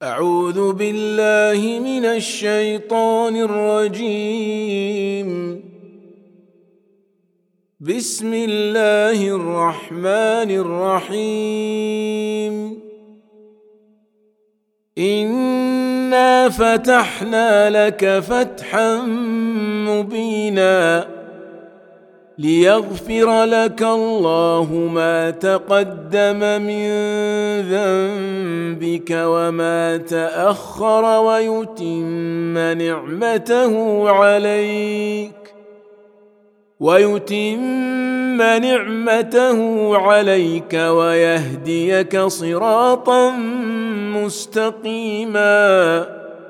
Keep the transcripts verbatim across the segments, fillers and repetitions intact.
أعوذ بالله من الشيطان الرجيم. بسم الله الرحمن الرحيم. إنا فتحنا لك فتحا مبينا ليغفر لك الله ما تقدم من ذنبك وما تأخر ويتم نعمته عليك ويتم نعمته عليك ويهديك صراطا مستقيما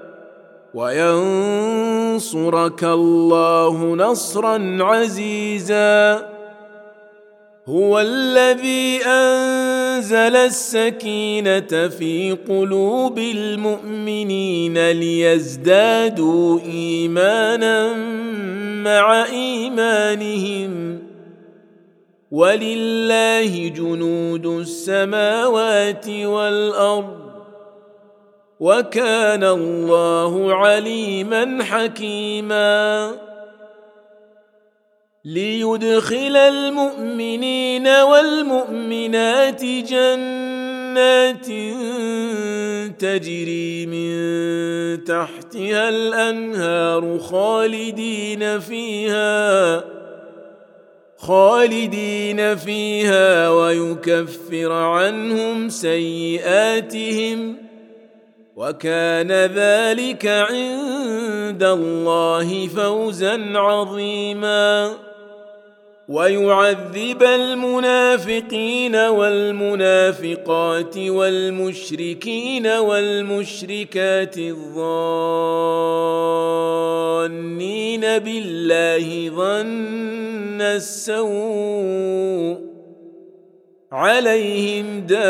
وينصرك الله نصرا عزيزا. هو الذي أنزل السكينة في قلوب المؤمنين ليزدادوا إيمانا مع إيمانهم ولله جنود السماوات والأرض وكان الله عليما حكيما. ليدخل المؤمنين والمؤمنات جنات تجري من تحتها الأنهار خالدين فيها خالدين فيها ويكفر عنهم سيئاتهم وكان ذلك عند الله فوزا عظيما. ويعذب المنافقين والمنافقات والمشركين والمشركات الظانين بالله ظن السوء عليهم دائرة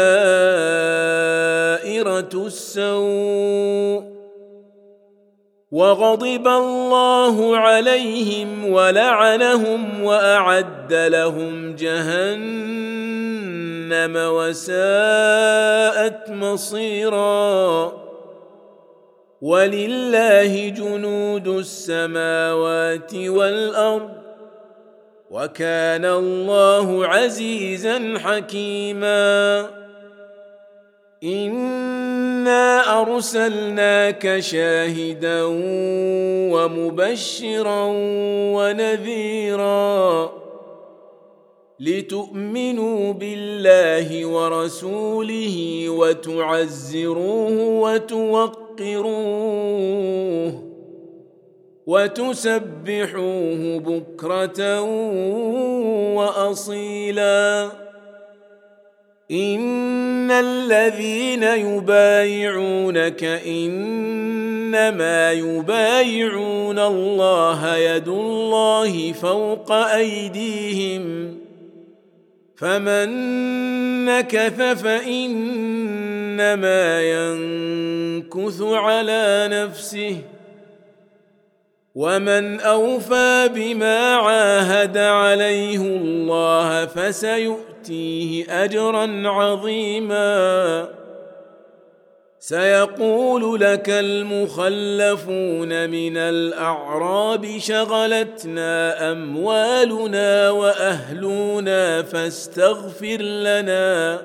السوء وغضب الله عليهم ولعنهم وأعد لهم جهنم وساءت مصيرا. ولله جنود السماوات والأرض وكان الله عزيزا حكيما. إنا أرسلناك شاهدا ومبشرا ونذيرا لتؤمنوا بالله ورسوله وتعزروه وتوقروه وتسبحوه بكرة وأصيلا. إن الذين يبايعونك إنما يبايعون الله يد الله فوق أيديهم فمن نكث فإنما ينكث على نفسه ومن أوفى بما عاهد عليه الله فسيؤتيه أجرا عظيما. سيقول لك المخلفون من الأعراب شغلتنا أموالنا وأهلنا فاستغفر لنا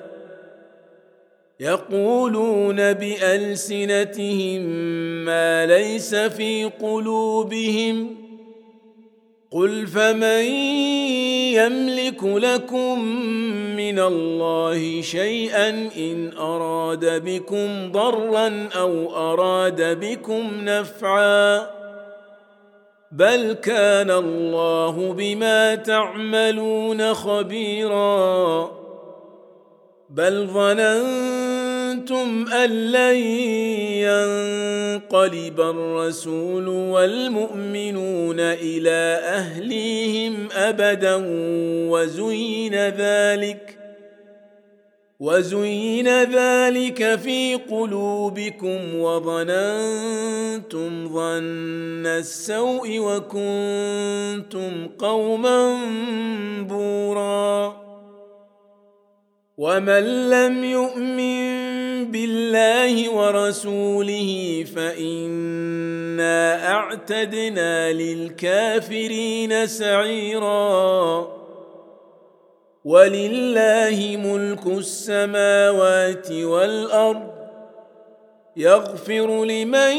يقولون بألسنتهم ما ليس في قلوبهم قل فمن يملك لكم من الله شيئا إن أراد بكم ضرا أو أراد بكم نفعا بل كان الله بما تعملون خبيرا. بل ظننتم أن لن ينقلب الرسول والمؤمنون إلى أهليهم أبدا وزين ذلك وزين ذلك في قلوبكم وظننتم ظن السوء وكنتم قوما بورا. ومن لم يؤمن بالله ورسوله فإنا أعتدنا للكافرين سعيرا ولله ملك السماوات والأرض يغفر لمن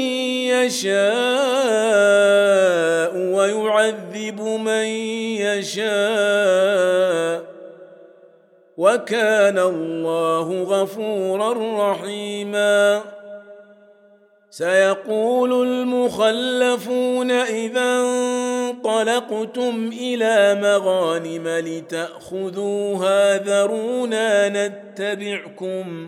يشاء ويعذب من يشاء وكان الله غفورا رحيما سيقول المخلفون إذا انطلقتم إلى مغانم لتأخذوها ذرونا نتبعكم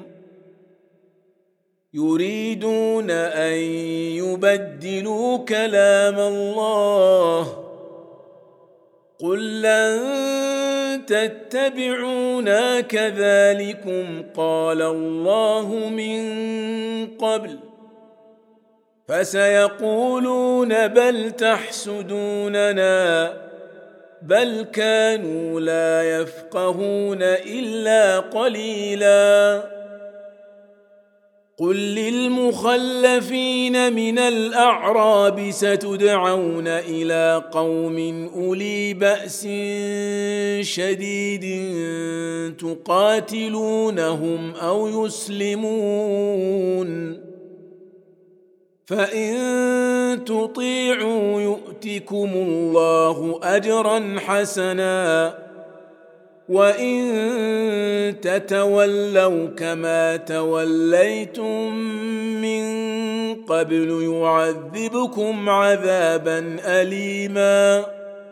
يريدون أن يبدلوا كلام الله قل لن تتبعونا كذلكم قال الله من قبل فسيقولون بل تحسدوننا بل كانوا لا يفقهون إلا قليلاً قل للمخلفين من الأعراب ستدعون إلى قوم أولي بأس شديد تقاتلونهم أو يسلمون فإن تطيعوا يؤتكم الله أجرا حسنا وإن تتولوا كما توليتم من قبل يعذبكم عذابا أليما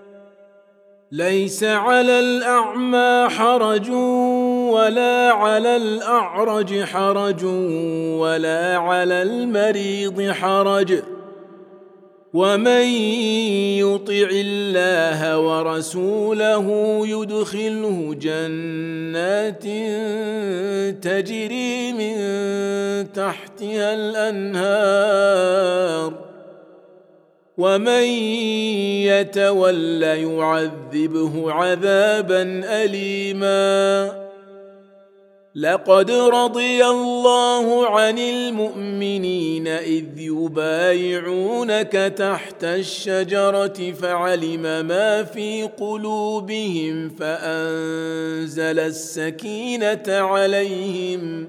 ليس على الأعمى حرج ولا على الأعرج حرج ولا على المريض حرج ومن يطع الله ورسوله يدخله جنات تجري من تحتها الأنهار ومن يتول يعذبه عذابا أليما لقد رضي الله عن المؤمنين إذ يبايعونك تحت الشجرة فعلم ما في قلوبهم فأنزل السكينة عليهم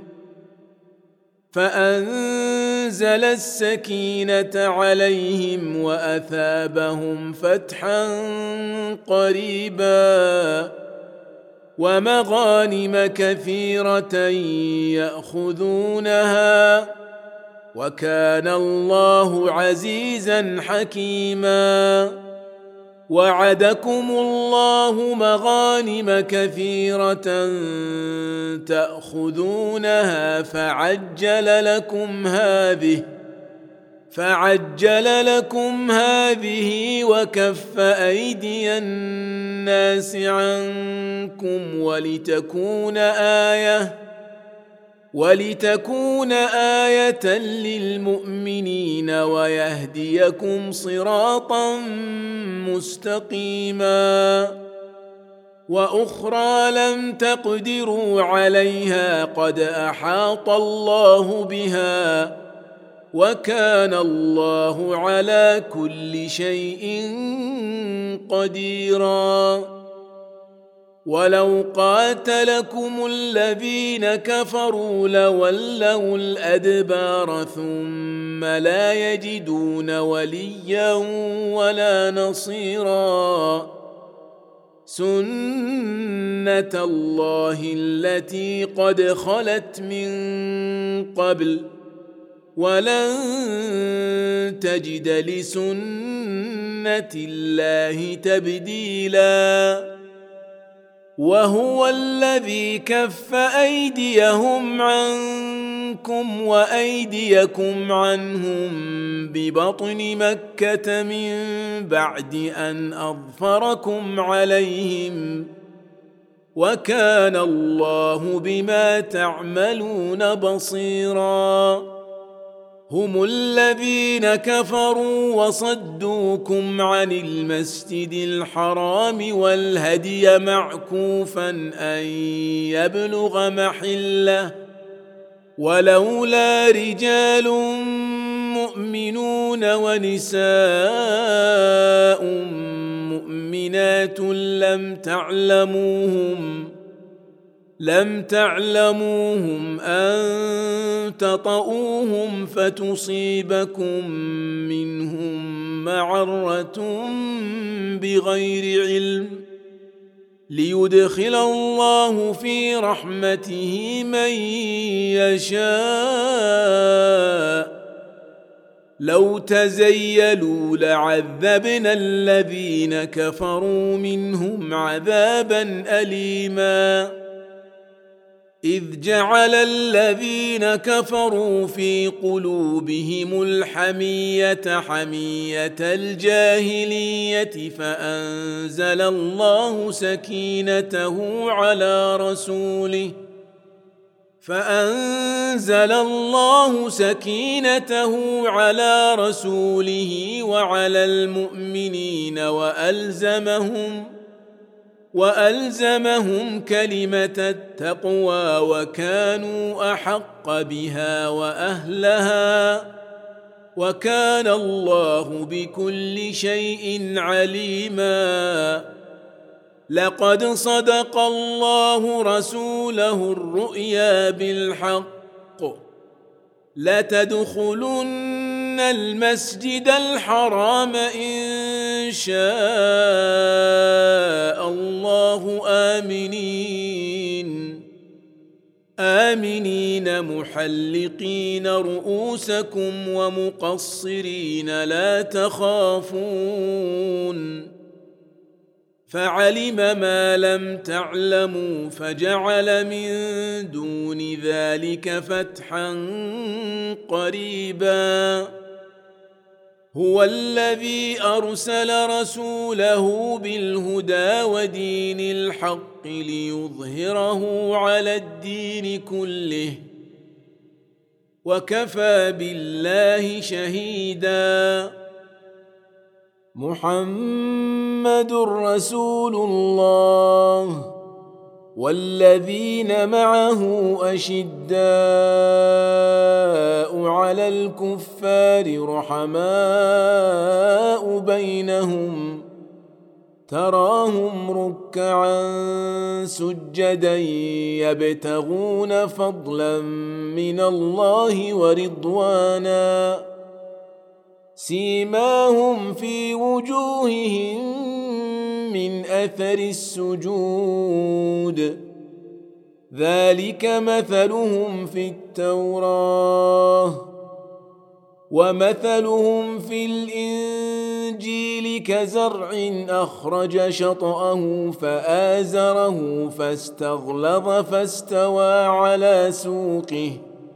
فأنزل السكينة عليهم وأثابهم فتحا قريبا ومغانم كثيرة يأخذونها وكان الله عزيزا حكيما وعدكم الله مغانم كثيرة تأخذونها فعجل لكم هذه فعجل لكم هذه وكف أيدي الناس عنكم ولتكون آية ولتكون آية للمؤمنين ويهديكم صراطا مستقيما وأخرى لم تقدروا عليها قد أحاط الله بها وكان الله على كل شيء قديرا ولو قاتلكم الذين كفروا لولوا الأدبار ثم لا يجدون وليا ولا نصيرا سنة الله التي قد خلت من قبل ولن تجد لسنة الله تبديلا وهو الذي كف أيديهم عنكم وأيديكم عنهم ببطن مكة من بعد أن أظفركم عليهم وكان الله بما تعملون بصيراً هم الذين كفروا وصدوكم عن المسجد الحرام والهدي معكوفا أن يبلغ محله ولولا رجال مؤمنون ونساء مؤمنات لم تعلموهم لم تعلموهم أن تطؤوهم فتصيبكم منهم معرة بغير علم ليدخل الله في رحمته من يشاء لو تزيلوا لعذبنا الذين كفروا منهم عذابا أليما إذ جعل الذين كفروا في قلوبهم الحمية حمية الجاهلية فأنزل الله سكينته على رسوله فأنزل الله سكينته على رسوله وعلى المؤمنين وألزمهم وألزمهم كلمة التقوى وكانوا أحق بها وأهلها وكان الله بكل شيء عليما لقد صدق الله رسوله الرؤيا بالحق لتدخلن المسجد الحرام إن شاء الله آمنين آمنين محلقين رؤوسكم ومقصرين لا تخافون فعلم ما لم تعلموا فجعل من دون ذلك فتحا قريبا هو الذي أرسل رسوله بالهدى ودين الحق ليظهره على الدين كله وكفى بالله شهيدا محمد رسول الله والذين معه أشداء على الكفار رحماء بينهم تراهم ركعا سجدا يبتغون فضلا من الله ورضوانا سيماهم في وجوههم من أثر السجود ذلك مثلهم في التوراة ومثلهم في الإنجيل كزرع أخرج شطأه فآزره فاستغلظ فاستوى على سوقه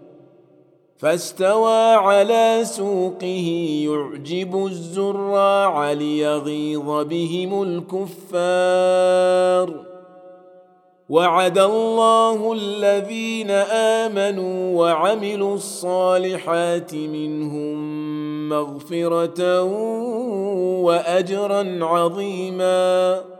فاستوى على سوقه يعجب الزراع ليغيظ بهم الكفار وعد الله الذين آمنوا وعملوا الصالحات منهم مغفرة وأجرا عظيما